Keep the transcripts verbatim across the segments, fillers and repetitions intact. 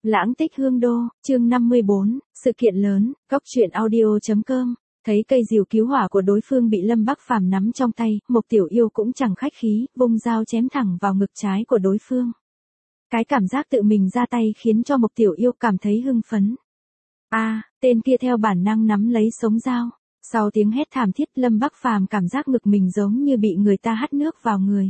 Lãng tích hương đô, chương năm mươi bốn, sự kiện lớn, góc truyện audio.com. Thấy cây diều cứu hỏa của đối phương bị Lâm Bắc Phàm nắm trong tay, Mộc Tiểu Yêu cũng chẳng khách khí, vung dao chém thẳng vào ngực trái của đối phương. Cái cảm giác tự mình ra tay khiến cho Mộc Tiểu Yêu cảm thấy hưng phấn. A, à, tên kia theo bản năng nắm lấy sống dao. Sau tiếng hét thảm thiết, Lâm Bắc Phàm cảm giác ngực mình giống như bị người ta hắt nước vào người.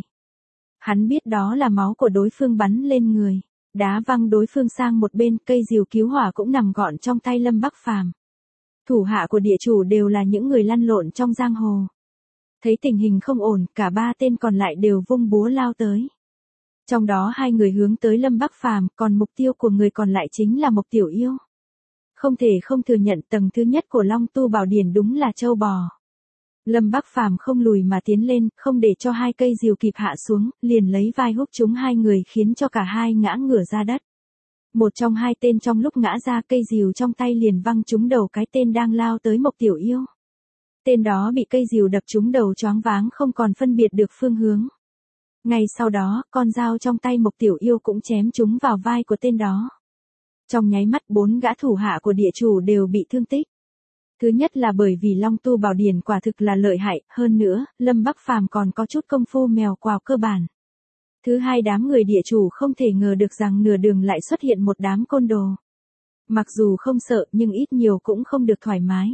Hắn biết đó là máu của đối phương bắn lên người, đá văng đối phương sang một bên, cây diều cứu hỏa cũng nằm gọn trong tay Lâm Bắc Phàm. Thủ hạ của địa chủ đều là những người lăn lộn trong giang hồ. Thấy tình hình không ổn, cả ba tên còn lại đều vung búa lao tới. Trong đó hai người hướng tới Lâm Bắc Phàm, còn mục tiêu của người còn lại chính là Mộc Tiểu Yêu. Không thể không thừa nhận tầng thứ nhất của Long Tu Bảo Điển đúng là trâu bò. Lâm Bắc Phàm không lùi mà tiến lên, không để cho hai cây diều kịp hạ xuống, liền lấy vai húc chúng hai người khiến cho cả hai ngã ngửa ra đất. Một trong hai tên trong lúc ngã ra, cây diều trong tay liền văng trúng đầu cái tên đang lao tới Mộc Tiểu Yêu. Tên đó bị cây diều đập trúng đầu choáng váng không còn phân biệt được phương hướng. Ngay sau đó, con dao trong tay Mộc Tiểu Yêu cũng chém trúng vào vai của tên đó. Trong nháy mắt, bốn gã thủ hạ của địa chủ đều bị thương tích. Thứ nhất là bởi vì Long Tu Bảo Điển quả thực là lợi hại, hơn nữa, Lâm Bắc Phàm còn có chút công phu mèo quào cơ bản. Thứ hai, đám người địa chủ không thể ngờ được rằng nửa đường lại xuất hiện một đám côn đồ. Mặc dù không sợ nhưng ít nhiều cũng không được thoải mái.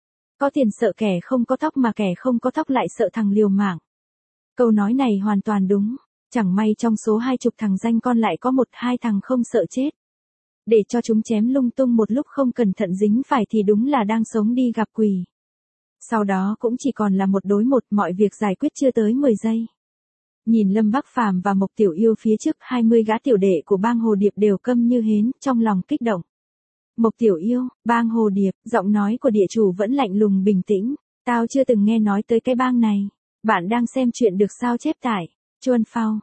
Có tiền sợ kẻ không có tóc mà kẻ không có tóc lại sợ thằng liều mạng. Câu nói này hoàn toàn đúng, chẳng may trong số hai chục thằng danh con lại có một hai thằng không sợ chết. Để cho chúng chém lung tung một lúc không cẩn thận dính phải thì đúng là đang sống đi gặp quỷ. Sau đó cũng chỉ còn là một đối một, mọi việc giải quyết chưa tới mười giây. Nhìn Lâm Bắc Phàm và Mộc Tiểu Yêu phía trước, hai mươi gã tiểu đệ của bang Hồ Điệp đều câm như hến, trong lòng kích động. Mộc Tiểu Yêu, bang Hồ Điệp, giọng nói của địa chủ vẫn lạnh lùng bình tĩnh. Tao chưa từng nghe nói tới cái bang này. Bạn đang xem chuyện được sao chép tại Chuan Phao,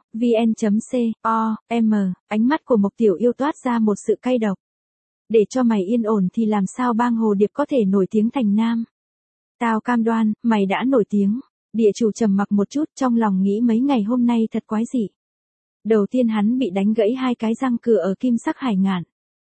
vn.co, m, ánh mắt của Mộc Tiểu Yêu toát ra một sự cay độc. Để cho mày yên ổn thì làm sao bang Hồ Điệp có thể nổi tiếng thành nam? Tao cam đoan, mày đã nổi tiếng. Địa chủ trầm mặc một chút, trong lòng nghĩ mấy ngày hôm nay thật quái dị. Đầu tiên hắn bị đánh gãy hai cái răng cửa ở Kim Sắc Hải Ngạn.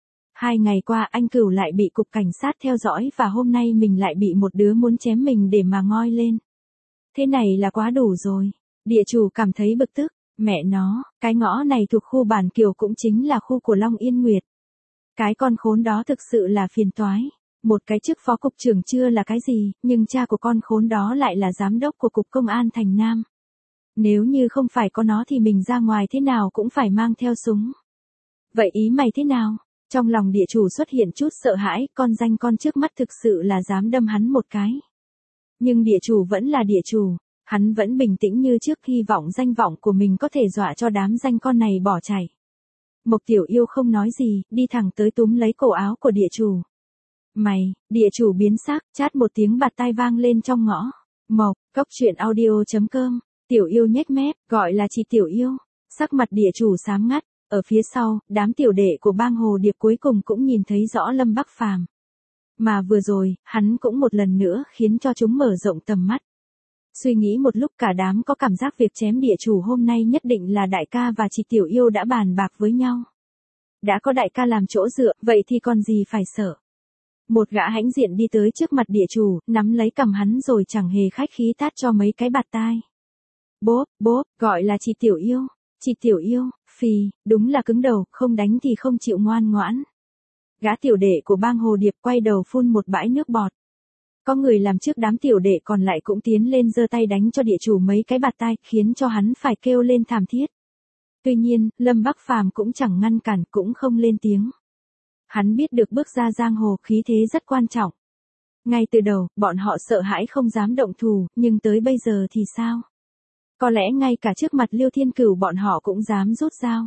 Hai ngày qua anh Cửu lại bị cục cảnh sát theo dõi và hôm nay mình lại bị một đứa muốn chém mình để mà ngoi lên. Thế này là quá đủ rồi. Địa chủ cảm thấy bực tức, mẹ nó, cái ngõ này thuộc khu Bản Kiều cũng chính là khu của Long Yên Nguyệt. Cái con khốn đó thực sự là phiền toái. Một cái chức phó cục trưởng chưa là cái gì, nhưng cha của con khốn đó lại là giám đốc của cục công an thành Nam. Nếu như không phải có nó thì mình ra ngoài thế nào cũng phải mang theo súng. Vậy ý mày thế nào? Trong lòng địa chủ xuất hiện chút sợ hãi, con danh con trước mắt thực sự là dám đâm hắn một cái. Nhưng địa chủ vẫn là địa chủ, hắn vẫn bình tĩnh như trước, hy vọng danh vọng của mình có thể dọa cho đám danh con này bỏ chạy. Mộc Tiểu Yêu không nói gì, đi thẳng tới túm lấy cổ áo của địa chủ. Mày, địa chủ biến sắc, chát một tiếng bạt tai vang lên trong ngõ. Mộc, góc truyện audio.com, Tiểu Yêu nhếch mép, gọi là chị Tiểu Yêu. Sắc mặt địa chủ xám ngắt, ở phía sau, đám tiểu đệ của bang Hồ Điệp cuối cùng cũng nhìn thấy rõ Lâm Bắc Phàm. Mà vừa rồi, hắn cũng một lần nữa khiến cho chúng mở rộng tầm mắt. Suy nghĩ một lúc cả đám có cảm giác việc chém địa chủ hôm nay nhất định là đại ca và chị Tiểu Yêu đã bàn bạc với nhau. Đã có đại ca làm chỗ dựa, vậy thì còn gì phải sợ. Một gã hãnh diện đi tới trước mặt địa chủ, nắm lấy cằm hắn rồi chẳng hề khách khí tát cho mấy cái bạt tai. Bốp, bốp, gọi là chị Tiểu Yêu. Chị Tiểu Yêu, phì, đúng là cứng đầu, không đánh thì không chịu ngoan ngoãn. Gã tiểu đệ của bang Hồ Điệp quay đầu phun một bãi nước bọt. Có người làm trước đám tiểu đệ còn lại cũng tiến lên giơ tay đánh cho địa chủ mấy cái bạt tai, khiến cho hắn phải kêu lên thảm thiết. Tuy nhiên, Lâm Bắc Phàm cũng chẳng ngăn cản, cũng không lên tiếng. Hắn biết được bước ra giang hồ khí thế rất quan trọng. Ngay từ đầu, bọn họ sợ hãi không dám động thủ, nhưng tới bây giờ thì sao? Có lẽ ngay cả trước mặt Liêu Thiên Cửu bọn họ cũng dám rút dao.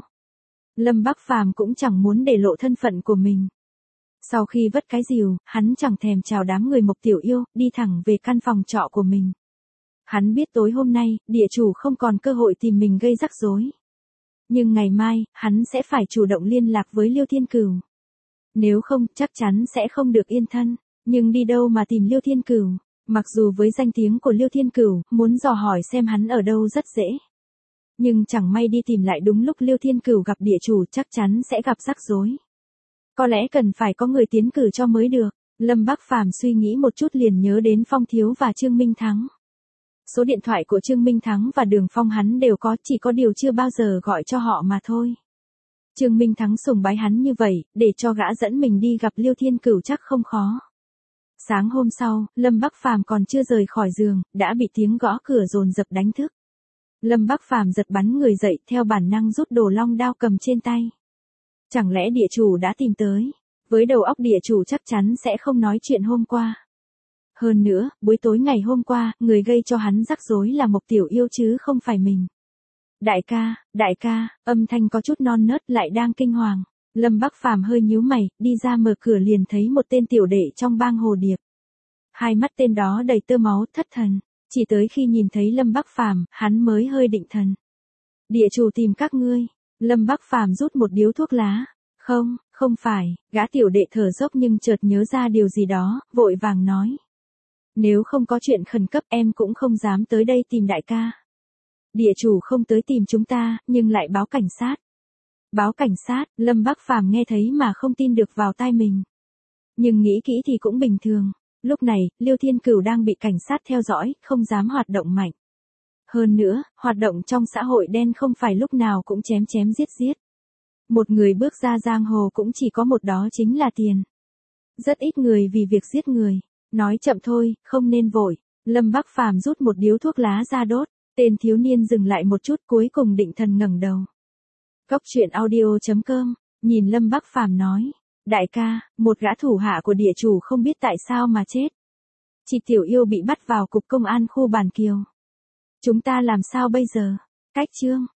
Lâm Bắc Phàm cũng chẳng muốn để lộ thân phận của mình. Sau khi vất cái rìu, hắn chẳng thèm chào đám người Mộc Tiểu Yêu, đi thẳng về căn phòng trọ của mình. Hắn biết tối hôm nay, địa chủ không còn cơ hội tìm mình gây rắc rối. Nhưng ngày mai, hắn sẽ phải chủ động liên lạc với Liêu Thiên Cửu. Nếu không, chắc chắn sẽ không được yên thân. Nhưng đi đâu mà tìm Liêu Thiên Cửu? Mặc dù với danh tiếng của Liêu Thiên Cửu, muốn dò hỏi xem hắn ở đâu rất dễ. Nhưng chẳng may đi tìm lại đúng lúc Liêu Thiên Cửu gặp địa chủ, chắc chắn sẽ gặp rắc rối. Có lẽ cần phải có người tiến cử cho mới được. Lâm Bắc Phàm suy nghĩ một chút liền nhớ đến Phong Thiếu và Trương Minh Thắng. Số điện thoại của Trương Minh Thắng và Đường Phong hắn đều có, chỉ có điều chưa bao giờ gọi cho họ mà thôi. Trương Minh Thắng sùng bái hắn như vậy, để cho gã dẫn mình đi gặp Liêu Thiên Cửu chắc không khó. Sáng hôm sau, Lâm Bắc Phàm còn chưa rời khỏi giường, đã bị tiếng gõ cửa dồn dập đánh thức. Lâm Bắc Phàm giật bắn người dậy, theo bản năng rút đồ long đao cầm trên tay. Chẳng lẽ địa chủ đã tìm tới? Với đầu óc địa chủ chắc chắn sẽ không nói chuyện hôm qua. Hơn nữa, buổi tối ngày hôm qua, người gây cho hắn rắc rối là Mộc Tiểu Yêu chứ không phải mình. Đại ca, đại ca, âm thanh có chút non nớt lại đang kinh hoàng. Lâm Bắc Phàm hơi nhíu mày, đi ra mở cửa liền thấy một tên tiểu đệ trong bang Hồ Điệp. Hai mắt tên đó đầy tơ máu, thất thần. Chỉ tới khi nhìn thấy Lâm Bắc Phàm, hắn mới hơi định thần. Địa chủ tìm các ngươi. Lâm Bắc Phàm rút một điếu thuốc lá. Không, không phải, gã tiểu đệ thở dốc nhưng chợt nhớ ra điều gì đó, vội vàng nói. Nếu không có chuyện khẩn cấp em cũng không dám tới đây tìm đại ca. Địa chủ không tới tìm chúng ta, nhưng lại báo cảnh sát. Báo cảnh sát, Lâm Bắc Phàm nghe thấy mà không tin được vào tai mình. Nhưng nghĩ kỹ thì cũng bình thường. Lúc này, Liêu Thiên Cửu đang bị cảnh sát theo dõi, không dám hoạt động mạnh. Hơn nữa, hoạt động trong xã hội đen không phải lúc nào cũng chém chém giết giết. Một người bước ra giang hồ cũng chỉ có một, đó chính là tiền. Rất ít người vì việc giết người. Nói chậm thôi, không nên vội. Lâm Bắc Phàm rút một điếu thuốc lá ra đốt. Tên thiếu niên dừng lại một chút, cuối cùng định thần ngẩng đầu. Cốc truyện audio chấm com, nhìn Lâm Bắc Phàm nói. Đại ca, một gã thủ hạ của địa chủ không biết tại sao mà chết. Chị Tiểu Yêu bị bắt vào cục công an khu Bản Kiều. Chúng ta làm sao bây giờ? Cách chương.